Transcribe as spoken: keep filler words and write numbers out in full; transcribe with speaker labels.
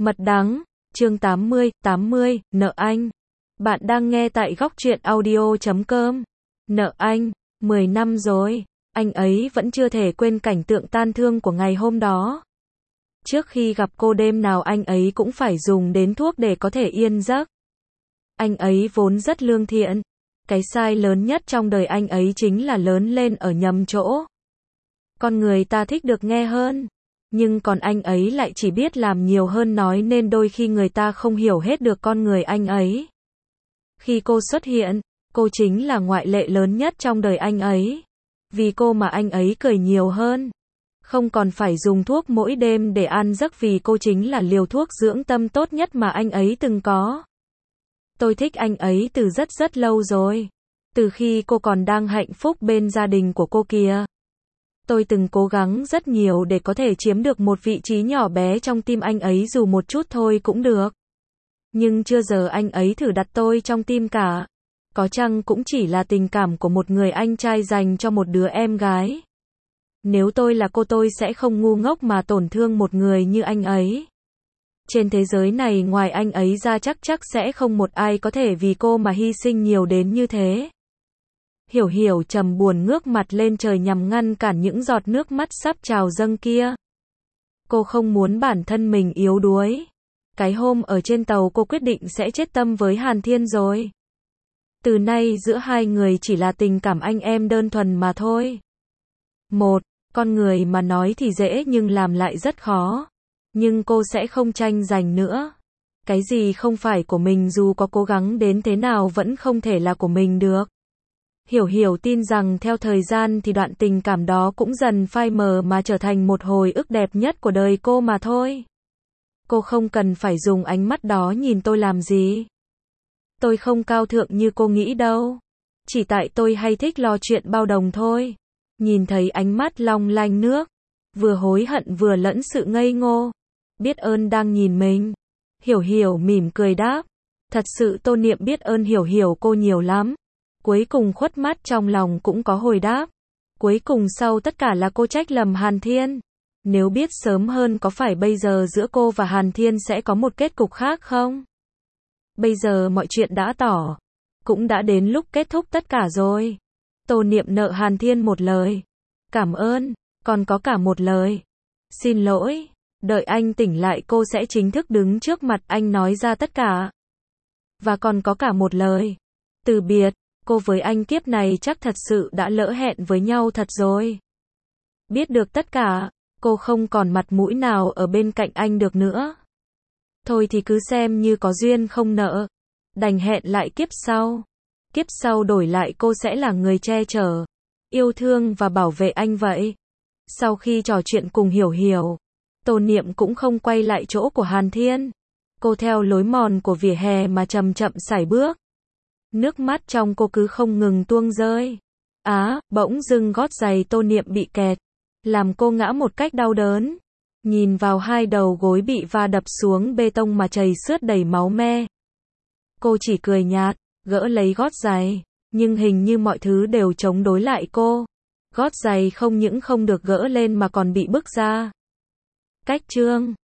Speaker 1: Mật đắng, chương tám mươi, tám mươi, nợ anh. Bạn đang nghe tại góc truyện audio chấm com. Nợ anh, mười năm rồi, anh ấy vẫn chưa thể quên cảnh tượng tan thương của ngày hôm đó. Trước khi gặp cô đêm nào anh ấy cũng phải dùng đến thuốc để có thể yên giấc. Anh ấy vốn rất lương thiện. Cái sai lớn nhất trong đời anh ấy chính là lớn lên ở nhầm chỗ. Con người ta thích được nghe hơn. Nhưng còn anh ấy lại chỉ biết làm nhiều hơn nói nên đôi khi người ta không hiểu hết được con người anh ấy. Khi cô xuất hiện, cô chính là ngoại lệ lớn nhất trong đời anh ấy. Vì cô mà anh ấy cười nhiều hơn. Không còn phải dùng thuốc mỗi đêm để an giấc vì cô chính là liều thuốc dưỡng tâm tốt nhất mà anh ấy từng có. Tôi thích anh ấy từ rất rất lâu rồi. Từ khi cô còn đang hạnh phúc bên gia đình của cô kìa. Tôi từng cố gắng rất nhiều để có thể chiếm được một vị trí nhỏ bé trong tim anh ấy dù một chút thôi cũng được. Nhưng chưa giờ anh ấy thử đặt tôi trong tim cả. Có chăng cũng chỉ là tình cảm của một người anh trai dành cho một đứa em gái. Nếu tôi là cô tôi sẽ không ngu ngốc mà tổn thương một người như anh ấy. Trên thế giới này ngoài anh ấy ra chắc chắc sẽ không một ai có thể vì cô mà hy sinh nhiều đến như thế. Hiểu Hiểu trầm buồn ngước mặt lên trời nhằm ngăn cản những giọt nước mắt sắp trào dâng kia. Cô không muốn bản thân mình yếu đuối. Cái hôm ở trên tàu cô quyết định sẽ chết tâm với Hàn Thiên rồi. Từ nay giữa hai người chỉ là tình cảm anh em đơn thuần mà thôi. Một, con người mà nói thì dễ nhưng làm lại rất khó. Nhưng cô sẽ không tranh giành nữa. Cái gì không phải của mình dù có cố gắng đến thế nào vẫn không thể là của mình được. Hiểu Hiểu tin rằng theo thời gian thì đoạn tình cảm đó cũng dần phai mờ mà trở thành một hồi ức đẹp nhất của đời cô mà thôi. Cô không cần phải dùng ánh mắt đó nhìn tôi làm gì. Tôi không cao thượng như cô nghĩ đâu. Chỉ tại tôi hay thích lo chuyện bao đồng thôi. Nhìn thấy ánh mắt long lanh nước. Vừa hối hận vừa lẫn sự ngây ngô. Biết ơn đang nhìn mình. Hiểu Hiểu mỉm cười đáp. Thật sự Tô Niệm biết ơn Hiểu Hiểu cô nhiều lắm. Cuối cùng khuất mắt trong lòng cũng có hồi đáp. Cuối cùng sau tất cả là cô trách lầm Hàn Thiên. Nếu biết sớm hơn có phải bây giờ giữa cô và Hàn Thiên sẽ có một kết cục khác không? Bây giờ mọi chuyện đã tỏ. Cũng đã đến lúc kết thúc tất cả rồi. Tô Niệm nợ Hàn Thiên một lời. Cảm ơn, còn có cả một lời. Xin lỗi, đợi anh tỉnh lại cô sẽ chính thức đứng trước mặt anh nói ra tất cả. Và còn có cả một lời. Từ biệt. Cô với anh kiếp này chắc thật sự đã lỡ hẹn với nhau thật rồi. Biết được tất cả, cô không còn mặt mũi nào ở bên cạnh anh được nữa. Thôi thì cứ xem như có duyên không nợ. Đành hẹn lại kiếp sau. Kiếp sau đổi lại cô sẽ là người che chở, yêu thương và bảo vệ anh vậy. Sau khi trò chuyện cùng Hiểu Hiểu, Tô Niệm cũng không quay lại chỗ của Hàn Thiên. Cô theo lối mòn của vỉa hè mà chậm chậm sải bước. Nước mắt trong cô cứ không ngừng tuôn rơi. Á, bỗng dưng gót giày Tô Niệm bị kẹt, làm cô ngã một cách đau đớn. Nhìn vào hai đầu gối bị va đập xuống bê tông mà chảy xước đầy máu me. Cô chỉ cười nhạt, gỡ lấy gót giày, nhưng hình như mọi thứ đều chống đối lại cô. Gót giày không những không được gỡ lên mà còn bị bứt ra. Cách chương